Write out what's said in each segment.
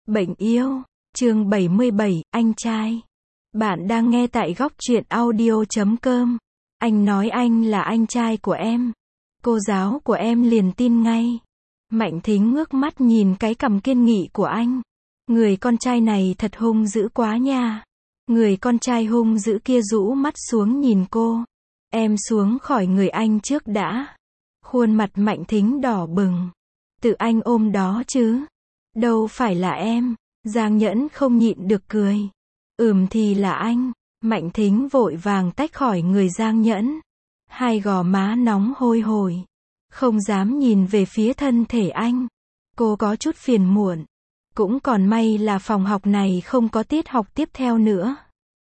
Bệnh yêu, chương 77, anh trai. Bạn đang nghe tại góc truyện audio.com. Anh nói anh là anh trai của em. Cô giáo của em liền tin ngay. Mạnh Thính ngước mắt nhìn cái cằm kiên nghị của anh. Người con trai này thật hung dữ quá nha. Người con trai hung dữ kia rũ mắt xuống nhìn cô. Em xuống khỏi người anh trước đã. Khuôn mặt Mạnh Thính đỏ bừng. Tự anh ôm đó chứ. Đâu phải là em. Giang Nhẫn không nhịn được cười. Thì là anh. Mạnh Thính vội vàng tách khỏi người Giang Nhẫn. Hai gò má nóng hôi hổi. Không dám nhìn về phía thân thể anh. Cô có chút phiền muộn. Cũng còn may là phòng học này không có tiết học tiếp theo nữa.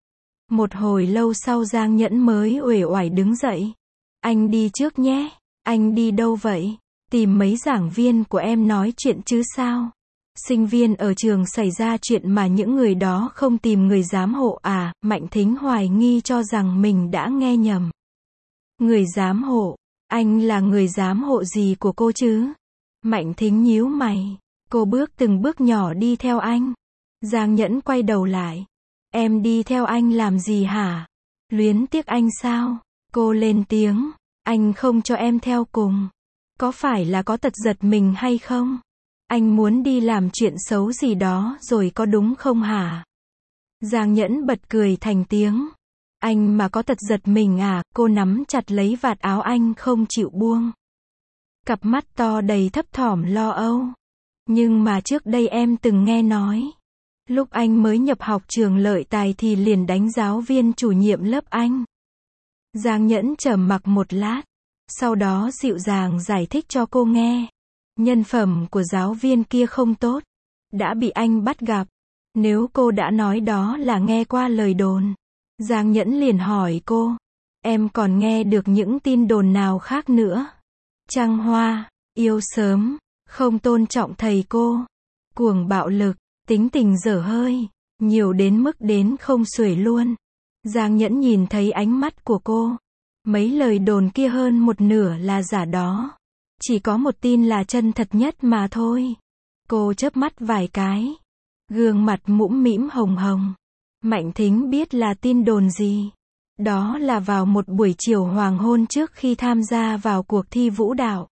Một hồi lâu sau Giang Nhẫn mới uể oải đứng dậy. Anh đi trước nhé. Anh đi đâu vậy? Tìm mấy giảng viên của em nói chuyện chứ sao? Sinh viên ở trường xảy ra chuyện mà những người đó không tìm người giám hộ à? Mạnh Thính hoài nghi cho rằng mình đã nghe nhầm. Người giám hộ? Anh là người giám hộ gì của cô chứ? Mạnh Thính nhíu mày. Cô bước từng bước nhỏ đi theo anh. Giang Nhẫn quay đầu lại. Em đi theo anh làm gì hả? Luyến tiếc anh sao? Cô lên tiếng. Anh không cho em theo cùng. Có phải là có tật giật mình hay không? Anh muốn đi làm chuyện xấu gì đó rồi có đúng không hả? Giang Nhẫn bật cười thành tiếng. Anh mà có tật giật mình à? Cô nắm chặt lấy vạt áo anh không chịu buông. Cặp mắt to đầy thấp thỏm lo âu. Nhưng mà trước đây em từng nghe nói. Lúc anh mới nhập học trường Lợi Tài thì liền đánh giáo viên chủ nhiệm lớp anh. Giang Nhẫn trầm mặc một lát. Sau đó dịu dàng giải thích cho cô nghe. Nhân phẩm của giáo viên kia không tốt. Đã bị anh bắt gặp. Nếu cô đã nói đó là nghe qua lời đồn. Giang Nhẫn liền hỏi cô. Em còn nghe được những tin đồn nào khác nữa? Trăng hoa, yêu sớm, không tôn trọng thầy cô, cuồng bạo lực, tính tình dở hơi, nhiều đến mức đến không xuể luôn. Giang Nhẫn nhìn thấy ánh mắt của cô. Mấy lời đồn kia hơn một nửa là giả đó. Chỉ có một tin là chân thật nhất mà thôi. Cô chớp mắt vài cái. Gương mặt mũm mĩm hồng hồng. Mạnh Thính biết là tin đồn gì. Đó là vào một buổi chiều hoàng hôn trước khi tham gia vào cuộc thi vũ đạo.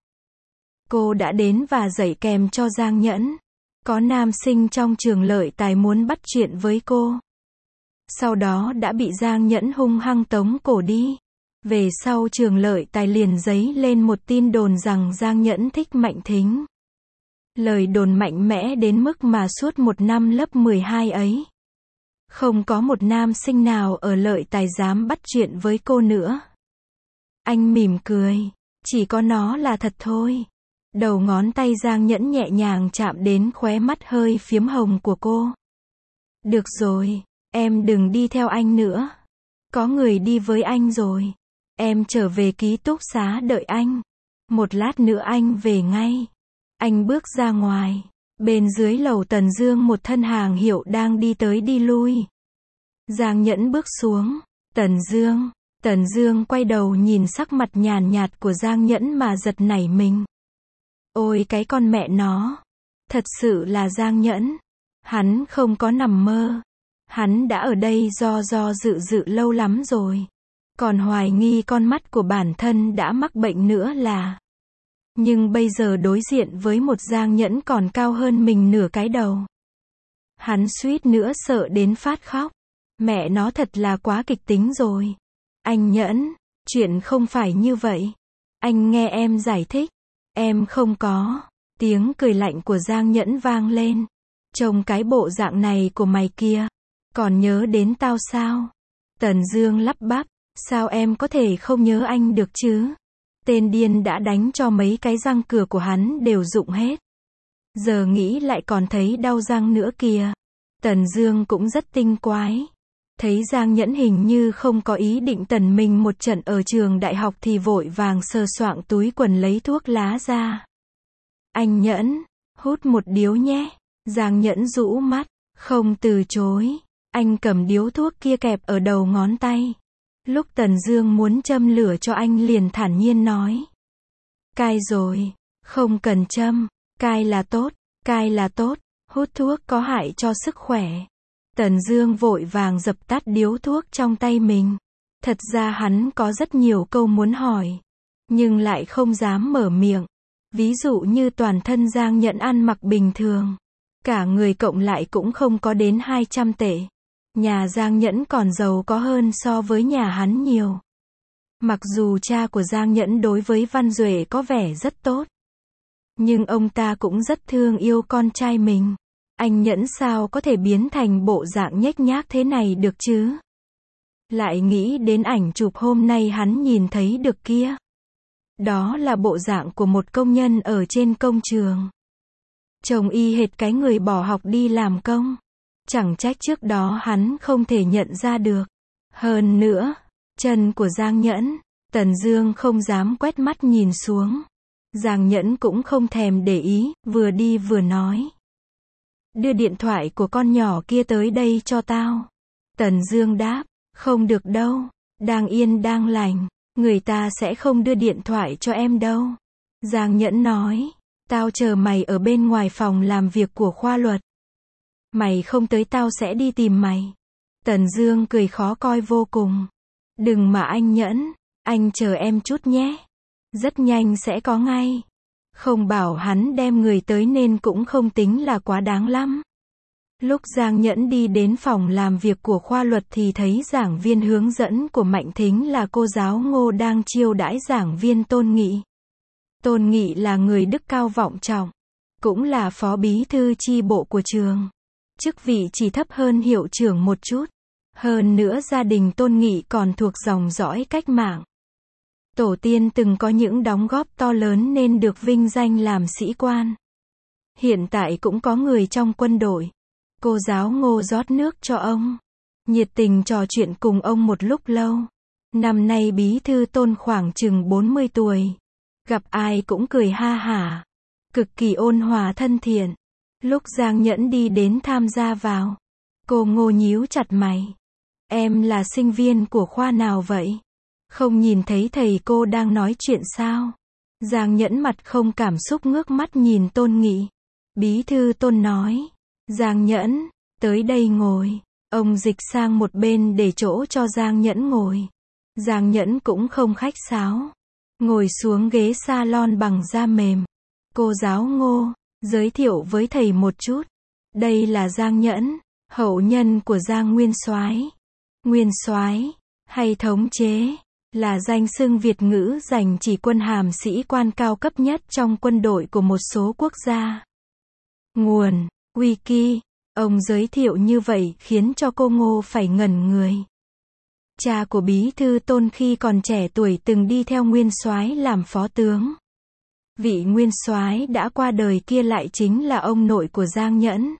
Cô đã đến và dạy kèm cho Giang Nhẫn. Có nam sinh trong trường Lợi Tài muốn bắt chuyện với cô. Sau đó đã bị Giang Nhẫn hung hăng tống cổ đi. Về sau trường Lợi Tài liền dấy lên một tin đồn rằng Giang Nhẫn thích Mạnh Thính. Lời đồn mạnh mẽ đến mức mà suốt một năm lớp 12 ấy. Không có một nam sinh nào ở Lợi Tài dám bắt chuyện với cô nữa. Anh mỉm cười. Chỉ có nó là thật thôi. Đầu ngón tay Giang Nhẫn nhẹ nhàng chạm đến khóe mắt hơi phiếm hồng của cô. Được rồi, em đừng đi theo anh nữa. Có người đi với anh rồi. Em trở về ký túc xá đợi anh. Một lát nữa anh về ngay. Anh bước ra ngoài. Bên dưới lầu Tần Dương một thân hàng hiệu đang đi tới đi lui. Giang Nhẫn bước xuống. Tần Dương quay đầu nhìn sắc mặt nhàn nhạt của Giang Nhẫn mà giật nảy mình. Ôi cái con mẹ nó. Thật sự là Giang Nhẫn. Hắn không có nằm mơ. Hắn đã ở đây do dự lâu lắm rồi. Còn hoài nghi con mắt của bản thân đã mắc bệnh nữa là. Nhưng bây giờ đối diện với một Giang Nhẫn còn cao hơn mình nửa cái đầu. Hắn suýt nữa sợ đến phát khóc. Mẹ nó thật là quá kịch tính rồi. Anh Nhẫn, chuyện không phải như vậy. Anh nghe em giải thích. Em không có. Tiếng cười lạnh của Giang Nhẫn vang lên. Trông cái bộ dạng này của mày kia. Còn nhớ đến tao sao? Tần Dương lắp bắp. Sao em có thể không nhớ anh được chứ? Tên điên đã đánh cho mấy cái răng cửa của hắn đều rụng hết. Giờ nghĩ lại còn thấy đau răng nữa kìa. Tần Dương cũng rất tinh quái. Thấy Giang Nhẫn hình như không có ý định tẩn mình một trận ở trường đại học thì vội vàng sờ soạng túi quần lấy thuốc lá ra. Anh Nhẫn, hút một điếu nhé. Giang Nhẫn rũ mắt, không từ chối. Anh cầm điếu thuốc kia kẹp ở đầu ngón tay. Lúc Tần Dương muốn châm lửa cho anh liền thản nhiên nói. Cai rồi, không cần châm, cai là tốt, Hút thuốc có hại cho sức khỏe. Tần Dương vội vàng dập tắt điếu thuốc trong tay mình. Thật ra hắn có rất nhiều câu muốn hỏi, nhưng lại không dám mở miệng. Ví dụ như toàn thân Giang Nhẫn ăn mặc bình thường, cả người cộng lại cũng không có đến 200 tệ. Nhà Giang Nhẫn còn giàu có hơn so với nhà hắn nhiều. Mặc dù cha của Giang Nhẫn đối với Văn Duệ có vẻ rất tốt, nhưng ông ta cũng rất thương yêu con trai mình. Anh Nhẫn sao có thể biến thành bộ dạng nhếch nhác thế này được chứ? Lại nghĩ đến ảnh chụp hôm nay hắn nhìn thấy được kia. Đó là bộ dạng của một công nhân ở trên công trường. Trông y hệt cái người bỏ học đi làm công. Chẳng trách trước đó hắn không thể nhận ra được. Hơn nữa, chân của Giang Nhẫn, Tần Dương không dám quét mắt nhìn xuống. Giang Nhẫn cũng không thèm để ý, vừa đi vừa nói. Đưa điện thoại của con nhỏ kia tới đây cho tao. Tần Dương đáp, không được đâu, đang yên đang lành, người ta sẽ không đưa điện thoại cho em đâu. Giang Nhẫn nói, tao chờ mày ở bên ngoài phòng làm việc của khoa luật. Mày không tới tao sẽ đi tìm mày. Tần Dương cười khó coi vô cùng. Đừng mà anh Nhẫn, anh chờ em chút nhé. Rất nhanh sẽ có ngay. Không bảo hắn đem người tới nên cũng không tính là quá đáng lắm. Lúc Giang Nhẫn đi đến phòng làm việc của khoa luật thì thấy giảng viên hướng dẫn của Mạnh Thính là cô giáo Ngô đang chiêu đãi giảng viên Tôn Nghị. Tôn Nghị là người đức cao vọng trọng, cũng là phó bí thư chi bộ của trường. Chức vị chỉ thấp hơn hiệu trưởng một chút. Hơn nữa gia đình Tôn Nghị còn thuộc dòng dõi cách mạng. Tổ tiên từng có những đóng góp to lớn nên được vinh danh làm sĩ quan. Hiện tại cũng có người trong quân đội. Cô giáo Ngô rót nước cho ông, nhiệt tình trò chuyện cùng ông một lúc lâu. Năm nay bí thư Tôn khoảng chừng 40 tuổi. Gặp ai cũng cười ha hả, cực kỳ ôn hòa thân thiện. Lúc Giang Nhẫn đi đến tham gia vào, cô Ngô nhíu chặt mày. Em là sinh viên của khoa nào vậy? Không nhìn thấy thầy cô đang nói chuyện sao? Giang Nhẫn mặt không cảm xúc ngước mắt nhìn Tôn Nghị. Bí thư Tôn nói, Giang Nhẫn, tới đây ngồi. Ông dịch sang một bên để chỗ cho Giang Nhẫn ngồi. Giang Nhẫn cũng không khách sáo, ngồi xuống ghế salon bằng da mềm. Cô giáo Ngô, giới thiệu với thầy một chút. Đây là Giang Nhẫn, hậu nhân của Giang Nguyên Soái. Nguyên Soái, hay thống chế, là danh xưng Việt ngữ dành chỉ quân hàm sĩ quan cao cấp nhất trong quân đội của một số quốc gia. Nguồn, Wiki, ông giới thiệu như vậy khiến cho cô Ngô phải ngẩn người. Cha của bí thư Tôn khi còn trẻ tuổi từng đi theo Nguyên Soái làm phó tướng. Vị Nguyên Soái đã qua đời kia lại chính là ông nội của Giang Nhẫn.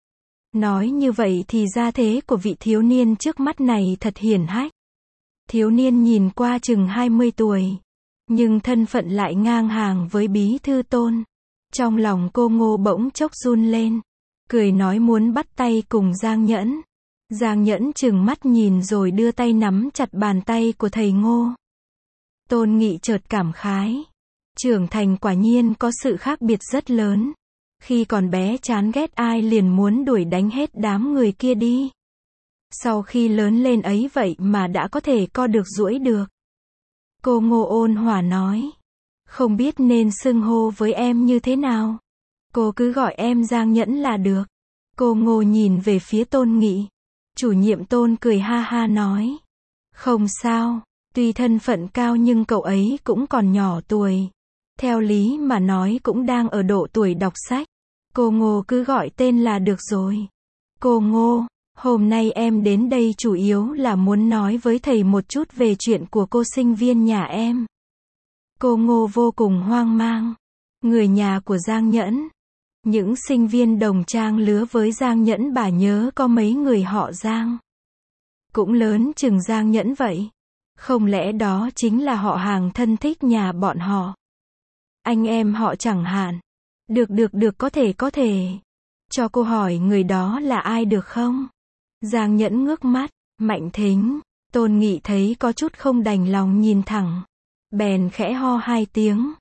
Nói như vậy thì gia thế của vị thiếu niên trước mắt này thật hiển hách. Thiếu niên nhìn qua chừng 20 tuổi, nhưng thân phận lại ngang hàng với bí thư Tôn. Trong lòng cô Ngô bỗng chốc run lên, cười nói muốn bắt tay cùng Giang Nhẫn. Giang Nhẫn trừng mắt nhìn rồi đưa tay nắm chặt bàn tay của thầy Ngô. Tôn Nghị chợt cảm khái. Trưởng thành quả nhiên có sự khác biệt rất lớn. Khi còn bé chán ghét ai liền muốn đuổi đánh hết đám người kia đi. Sau khi lớn lên ấy vậy mà đã có thể co được duỗi được. Cô Ngô ôn hòa nói. Không biết nên xưng hô với em như thế nào. Cô cứ gọi em Giang Nhẫn là được. Cô Ngô nhìn về phía Tôn Nghị. Chủ nhiệm Tôn cười ha ha nói. Không sao, tuy thân phận cao nhưng cậu ấy cũng còn nhỏ tuổi. Theo lý mà nói cũng đang ở độ tuổi đọc sách. Cô Ngô cứ gọi tên là được rồi. Cô Ngô, hôm nay em đến đây chủ yếu là muốn nói với thầy một chút về chuyện của cô sinh viên nhà em. Cô Ngô vô cùng hoang mang. Người nhà của Giang Nhẫn. Những sinh viên đồng trang lứa với Giang Nhẫn bà nhớ có mấy người họ Giang. Cũng lớn chừng Giang Nhẫn vậy. Không lẽ đó chính là họ hàng thân thích nhà bọn họ? Anh em họ chẳng hạn. Được có thể. Cho cô hỏi người đó là ai được không? Giang Nhẫn ngước mắt, Mạnh Thính. Tôn Nghị thấy có chút không đành lòng nhìn thẳng. Bèn khẽ ho 2 tiếng.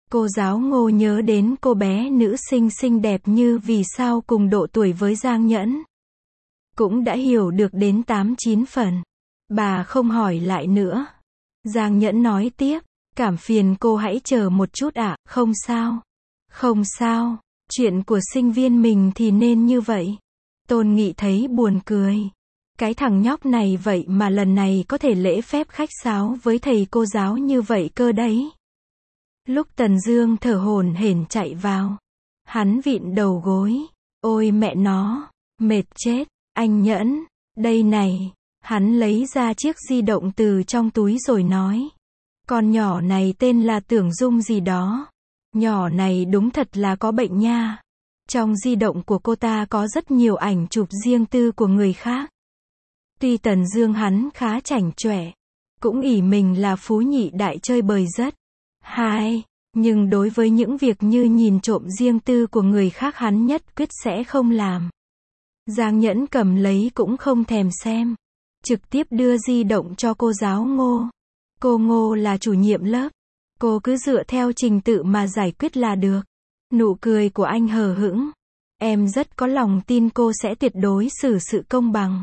Cô giáo Ngô nhớ đến cô bé nữ sinh xinh đẹp như vì sao cùng độ tuổi với Giang Nhẫn. Cũng đã hiểu được đến 8-9 phần. Bà không hỏi lại nữa. Giang Nhẫn nói tiếp, cảm phiền cô hãy chờ một chút ạ, không sao. Không sao, chuyện của sinh viên mình thì nên như vậy. Tôn Nghị thấy buồn cười. Cái thằng nhóc này vậy mà lần này có thể lễ phép khách sáo với thầy cô giáo như vậy cơ đấy. Lúc Tần Dương thở hổn hển chạy vào, hắn vịn đầu gối, ôi mẹ nó, mệt chết, anh Nhẫn, đây này, hắn lấy ra chiếc di động từ trong túi rồi nói, con nhỏ này tên là Tưởng Dung gì đó, nhỏ này đúng thật là có bệnh nha, trong di động của cô ta có rất nhiều ảnh chụp riêng tư của người khác. Tuy Tần Dương hắn khá chảnh chọe, cũng ỷ mình là phú nhị đại chơi bời rất hay, nhưng đối với những việc như nhìn trộm riêng tư của người khác hắn nhất quyết sẽ không làm. Giang Nhẫn cầm lấy cũng không thèm xem, trực tiếp đưa di động cho cô giáo Ngô. Cô Ngô là chủ nhiệm lớp, cô cứ dựa theo trình tự mà giải quyết là được. Nụ cười của anh hờ hững, em rất có lòng tin cô sẽ tuyệt đối xử sự công bằng.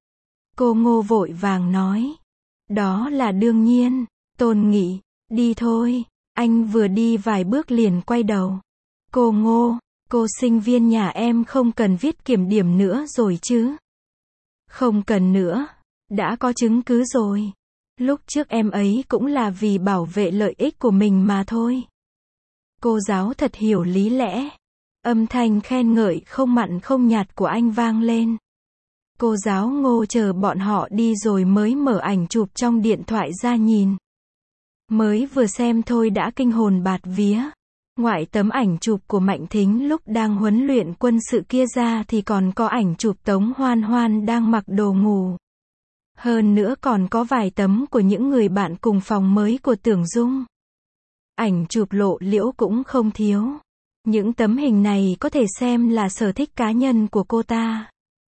Cô Ngô vội vàng nói, đó là đương nhiên. Tôn Nghị, đi thôi. Anh vừa đi vài bước liền quay đầu. Cô Ngô, cô sinh viên nhà em không cần viết kiểm điểm nữa rồi chứ? Không cần nữa, đã có chứng cứ rồi. Lúc trước em ấy cũng là vì bảo vệ lợi ích của mình mà thôi. Cô giáo thật hiểu lý lẽ. Âm thanh khen ngợi không mặn không nhạt của anh vang lên. Cô giáo Ngô chờ bọn họ đi rồi mới mở ảnh chụp trong điện thoại ra nhìn. Mới vừa xem thôi đã kinh hồn bạt vía. Ngoại tấm ảnh chụp của Mạnh Thính lúc đang huấn luyện quân sự kia ra thì còn có ảnh chụp Tống Hoan Hoan đang mặc đồ ngủ. Hơn nữa còn có vài tấm của những người bạn cùng phòng mới của Tưởng Dung. Ảnh chụp lộ liễu cũng không thiếu. Những tấm hình này có thể xem là sở thích cá nhân của cô ta.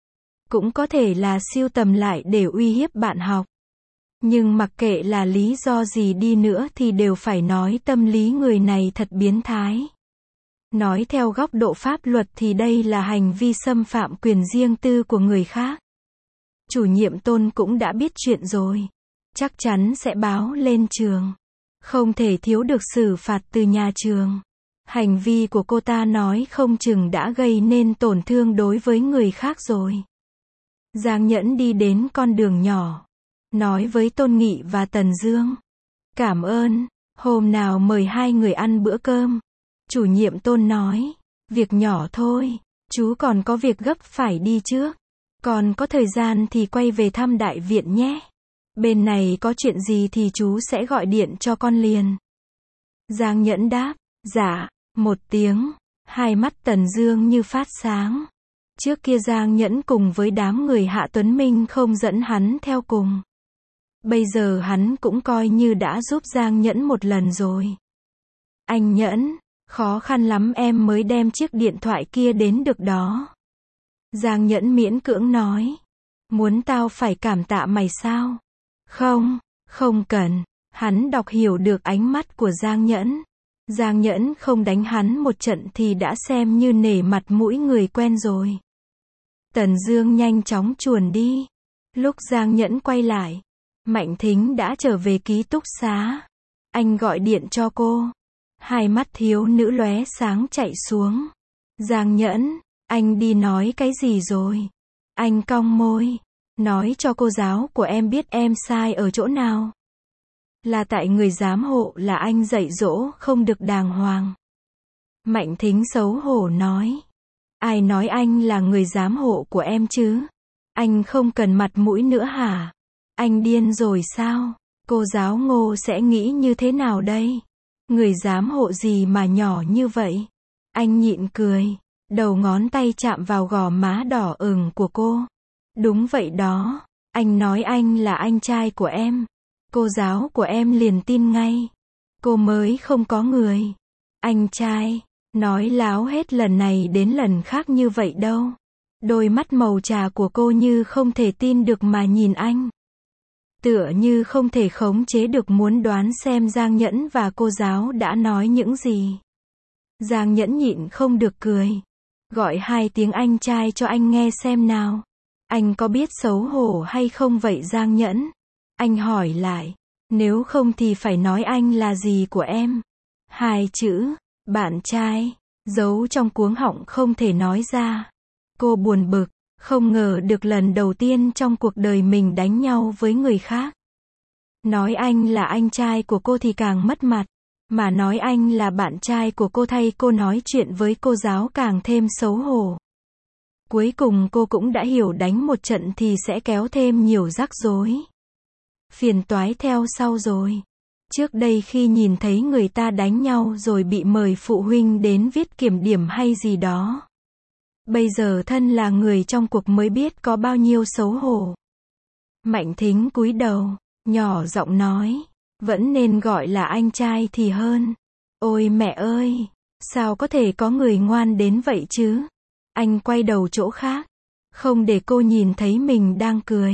Cũng có thể là sưu tầm lại để uy hiếp bạn học. Nhưng mặc kệ là lý do gì đi nữa thì đều phải nói tâm lý người này thật biến thái. Nói theo góc độ pháp luật thì đây là hành vi xâm phạm quyền riêng tư của người khác. Chủ nhiệm Tôn cũng đã biết chuyện rồi. Chắc chắn sẽ báo lên trường. Không thể thiếu được xử phạt từ nhà trường. Hành vi của cô ta nói không chừng đã gây nên tổn thương đối với người khác rồi. Giang Nhẫn đi đến con đường nhỏ. Nói với Tôn Nghị và Tần Dương. Cảm ơn, hôm nào mời hai người ăn bữa cơm. Chủ nhiệm Tôn nói, việc nhỏ thôi, chú còn có việc gấp phải đi trước. Còn có thời gian thì quay về thăm đại viện nhé. Bên này có chuyện gì thì chú sẽ gọi điện cho con liền. Giang Nhẫn đáp, dạ, một tiếng, hai mắt Tần Dương như phát sáng. Trước kia Giang Nhẫn cùng với đám người Hạ Tuấn Minh không dẫn hắn theo cùng. Bây giờ hắn cũng coi như đã giúp Giang Nhẫn một lần rồi. Anh Nhẫn, khó khăn lắm em mới đem chiếc điện thoại kia đến được đó. Giang Nhẫn miễn cưỡng nói. Muốn tao phải cảm tạ mày sao? Không, không cần. Hắn đọc hiểu được ánh mắt của Giang Nhẫn. Giang Nhẫn không đánh hắn một trận thì đã xem như nể mặt mũi người quen rồi. Tần Dương nhanh chóng chuồn đi. Lúc Giang Nhẫn quay lại, Mạnh Thính đã trở về ký túc xá. Anh gọi điện cho cô. Hai mắt thiếu nữ lóe sáng chạy xuống. Giang Nhẫn, anh đi nói cái gì rồi? Anh cong môi. Nói cho cô giáo của em biết em sai ở chỗ nào. Là tại người giám hộ là anh dạy dỗ không được đàng hoàng. Mạnh Thính xấu hổ nói. Ai nói anh là người giám hộ của em chứ? Anh không cần mặt mũi nữa hả? Anh điên rồi sao? Cô giáo Ngô sẽ nghĩ như thế nào đây? Người giám hộ gì mà nhỏ như vậy? Anh nhịn cười. Đầu ngón tay chạm vào gò má đỏ ửng của cô. Đúng vậy đó. Anh nói anh là anh trai của em. Cô giáo của em liền tin ngay. Cô mới không có người. Anh trai. Nói láo hết lần này đến lần khác như vậy đâu. Đôi mắt màu trà của cô như không thể tin được mà nhìn anh. Tựa như không thể khống chế được muốn đoán xem Giang Nhẫn và cô giáo đã nói những gì. Giang Nhẫn nhịn không được cười. Gọi 2 tiếng anh trai cho anh nghe xem nào. Anh có biết xấu hổ hay không vậy Giang Nhẫn? Anh hỏi lại. Nếu không thì phải nói anh là gì của em. 2 chữ, bạn trai, giấu trong cuống họng không thể nói ra. Cô buồn bực, không ngờ được lần đầu tiên trong cuộc đời mình đánh nhau với người khác. Nói anh là anh trai của cô thì càng mất mặt. Mà nói anh là bạn trai của cô thay cô nói chuyện với cô giáo càng thêm xấu hổ. Cuối cùng cô cũng đã hiểu đánh một trận thì sẽ kéo thêm nhiều rắc rối. Phiền toái theo sau rồi. Trước đây khi nhìn thấy người ta đánh nhau rồi bị mời phụ huynh đến viết kiểm điểm hay gì đó. Bây giờ thân là người trong cuộc mới biết có bao nhiêu xấu hổ. Mạnh Thính cúi đầu, nhỏ giọng nói. Vẫn nên gọi là anh trai thì hơn. Ôi mẹ ơi, sao có thể có người ngoan đến vậy chứ? Anh quay đầu chỗ khác, không để cô nhìn thấy mình đang cười.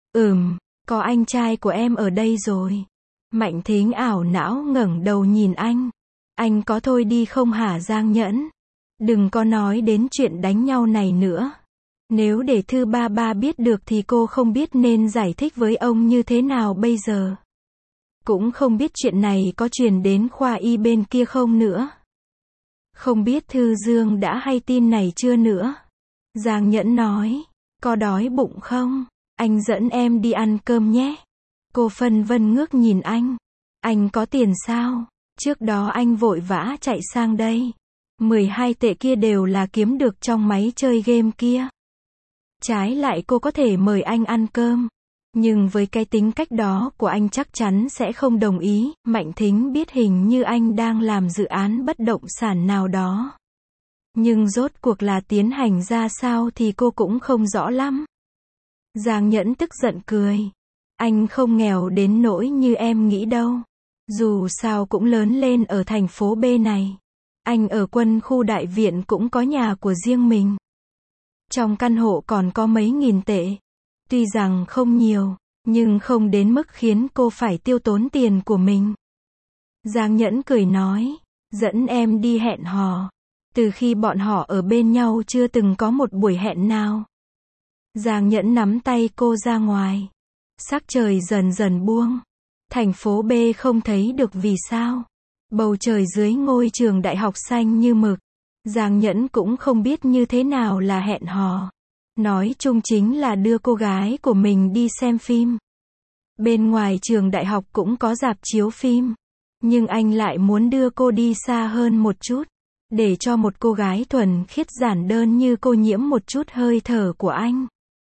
Có anh trai của em ở đây rồi. Mạnh Thính ảo não ngẩng đầu nhìn anh. Anh có thôi đi không hả Giang Nhẫn? Đừng có nói đến chuyện đánh nhau này nữa. Nếu để Thư ba biết được thì cô không biết nên giải thích với ông như thế nào bây giờ. Cũng không biết chuyện này có truyền đến khoa y bên kia không nữa. Không biết Thư Dương đã hay tin này chưa nữa. Giang Nhẫn nói, có đói bụng không? Anh dẫn em đi ăn cơm nhé. Cô phân vân ngước nhìn anh có tiền sao? Trước đó anh vội vã chạy sang đây. 12 tệ kia đều là kiếm được trong máy chơi game kia. Trái lại cô có thể mời anh ăn cơm. Nhưng với cái tính cách đó của anh chắc chắn sẽ không đồng ý. Mạnh Thính biết hình như anh đang làm dự án bất động sản nào đó. Nhưng rốt cuộc là tiến hành ra sao thì cô cũng không rõ lắm. Giang Nhẫn tức giận cười. Anh không nghèo đến nỗi như em nghĩ đâu. Dù sao cũng lớn lên ở thành phố B này. Anh ở Quân khu Đại Viện cũng có nhà của riêng mình. Trong căn hộ còn có mấy nghìn tệ. Tuy rằng không nhiều, nhưng không đến mức khiến cô phải tiêu tốn tiền của mình. Giang Nhẫn cười nói, dẫn em đi hẹn hò. Từ khi bọn họ ở bên nhau chưa từng có một buổi hẹn nào. Giang Nhẫn nắm tay cô ra ngoài. Sắc trời dần dần buông. Thành phố B không thấy được vì sao. Bầu trời dưới ngôi trường đại học xanh như mực. Giang Nhẫn cũng không biết như thế nào là hẹn hò. Nói chung chính là đưa cô gái của mình đi xem phim. Bên ngoài trường đại học cũng có rạp chiếu phim. Nhưng anh lại muốn đưa cô đi xa hơn một chút. Để cho một cô gái thuần khiết giản đơn như cô nhiễm một chút hơi thở của anh.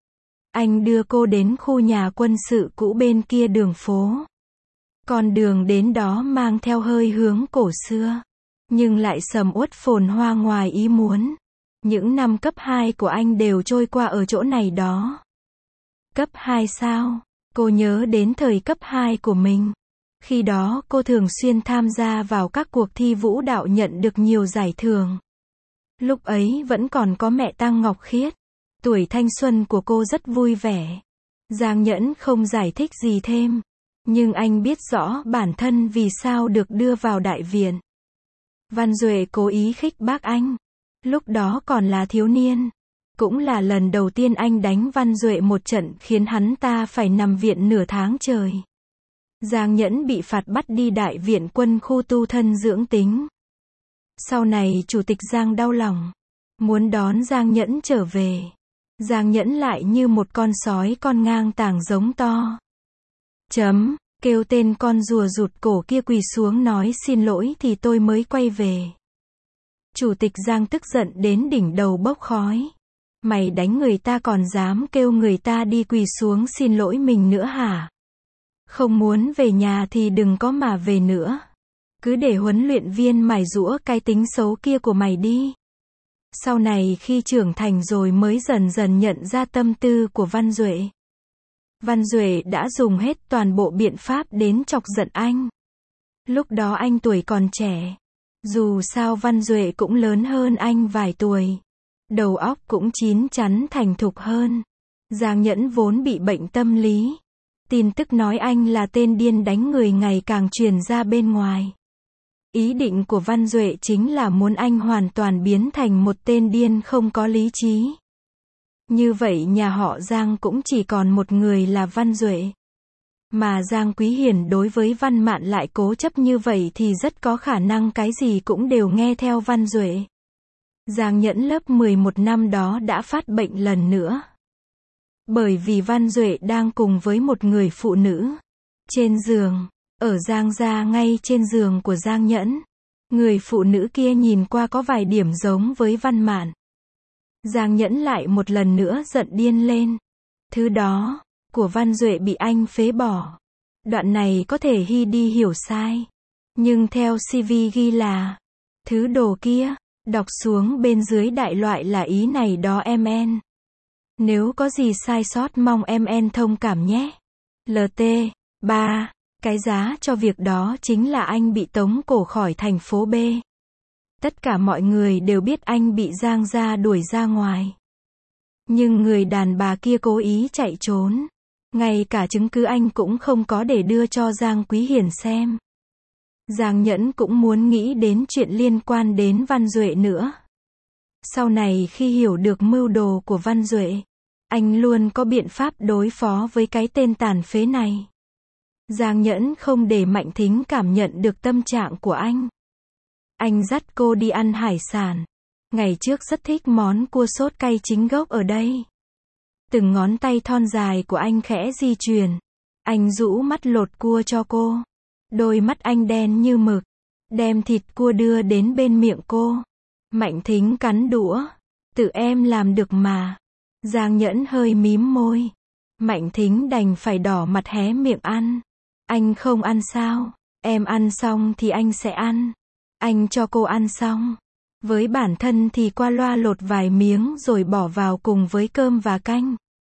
Anh đưa cô đến khu nhà quân sự cũ bên kia đường phố. Con đường đến đó mang theo hơi hướng cổ xưa. Nhưng lại sầm uất phồn hoa ngoài ý muốn. Những năm cấp 2 của anh đều trôi qua ở chỗ này đó. Cấp 2 sao? Cô nhớ đến thời cấp 2 của mình. Khi đó cô thường xuyên tham gia vào các cuộc thi vũ đạo nhận được nhiều giải thưởng. Lúc ấy vẫn còn có mẹ Tăng Ngọc Khiết. Tuổi thanh xuân của cô rất vui vẻ. Giang Nhẫn không giải thích gì thêm. Nhưng anh biết rõ bản thân vì sao được đưa vào đại viện. Văn Duệ cố ý khích bác anh. Lúc đó còn là thiếu niên. Cũng là lần đầu tiên anh đánh Văn Duệ một trận khiến hắn ta phải nằm viện nửa tháng trời. Giang Nhẫn bị phạt bắt đi đại viện quân khu tu thân dưỡng tính. Sau này chủ tịch Giang đau lòng. Muốn đón Giang Nhẫn trở về. Giang Nhẫn lại như một con sói con ngang tàng giống to. Kêu tên con rùa rụt cổ kia quỳ xuống nói xin lỗi thì tôi mới quay về. Chủ tịch Giang tức giận đến đỉnh đầu bốc khói. Mày đánh người ta còn dám kêu người ta đi quỳ xuống xin lỗi mình nữa hả? Không muốn về nhà thì đừng có mà về nữa. Cứ để huấn luyện viên mài giũa cái tính xấu kia của mày đi. Sau này khi trưởng thành rồi mới dần dần nhận ra tâm tư của Văn Duệ. Văn Duệ đã dùng hết toàn bộ biện pháp đến chọc giận anh. Lúc đó anh tuổi còn trẻ. Dù sao Văn Duệ cũng lớn hơn anh vài tuổi. Đầu óc cũng chín chắn thành thục hơn. Giang Nhẫn vốn bị bệnh tâm lý. Tin tức nói anh là tên điên đánh người ngày càng truyền ra bên ngoài. Ý định của Văn Duệ chính là muốn anh hoàn toàn biến thành một tên điên không có lý trí. Như vậy nhà họ Giang cũng chỉ còn một người là Văn Duệ. Mà Giang Quý Hiển đối với Văn Mạn lại cố chấp như vậy thì rất có khả năng cái gì cũng đều nghe theo Văn Duệ. Giang Nhẫn lớp 11 năm đó đã phát bệnh lần nữa. Bởi vì Văn Duệ đang cùng với một người phụ nữ. Trên giường. Ở Giang gia ngay trên giường của Giang Nhẫn. Người phụ nữ kia nhìn qua có vài điểm giống với Văn Mạn. Giang Nhẫn lại một lần nữa giận điên lên. Thứ đó, của Văn Duệ bị anh phế bỏ. Đoạn này có thể Hy đi hiểu sai. Nhưng theo CV ghi là, thứ đồ kia, đọc xuống bên dưới đại loại là ý này đó em. Nếu có gì sai sót mong em thông cảm nhé. LT. 3. Cái giá cho việc đó chính là anh bị tống cổ khỏi thành phố B. Tất cả mọi người đều biết anh bị Giang gia đuổi ra ngoài. Nhưng người đàn bà kia cố ý chạy trốn. Ngay cả chứng cứ anh cũng không có để đưa cho Giang Quý Hiển xem. Giang Nhẫn cũng muốn nghĩ đến chuyện liên quan đến Văn Duệ nữa. Sau này khi hiểu được mưu đồ của Văn Duệ, anh luôn có biện pháp đối phó với cái tên tàn phế này. Giang Nhẫn không để Mạnh Thính cảm nhận được tâm trạng của anh. Anh dắt cô đi ăn hải sản. Ngày trước rất thích món cua sốt cay chính gốc ở đây. Từng ngón tay thon dài của anh khẽ di chuyển. Anh rũ mắt lột cua cho cô. Đôi mắt anh đen như mực. Đem thịt cua đưa đến bên miệng cô. Mạnh Thính cắn đũa. Tự em làm được mà. Giang Nhẫn hơi mím môi. Mạnh Thính đành phải đỏ mặt hé miệng ăn. Anh không ăn sao? Em ăn xong thì anh sẽ ăn. Anh cho cô ăn xong. Với bản thân thì qua loa lột vài miếng rồi bỏ vào cùng với cơm và canh.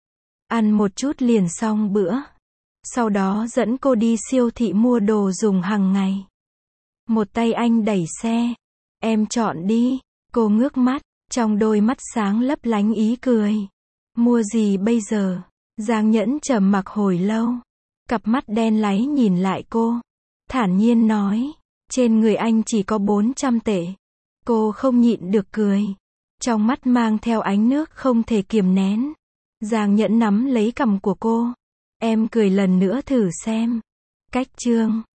Ăn một chút liền xong bữa. Sau đó dẫn cô đi siêu thị mua đồ dùng hàng ngày. Một tay anh đẩy xe. Em chọn đi. Cô ngước mắt. Trong đôi mắt sáng lấp lánh ý cười. Mua gì bây giờ? Giang Nhẫn trầm mặc hồi lâu. Cặp mắt đen láy nhìn lại cô. Thản nhiên nói. Trên người anh chỉ có 400 tệ. Cô không nhịn được cười. Trong mắt mang theo ánh nước không thể kiềm nén. Giang Nhẫn nắm lấy cằm của cô. Em cười lần nữa thử xem. Cách chương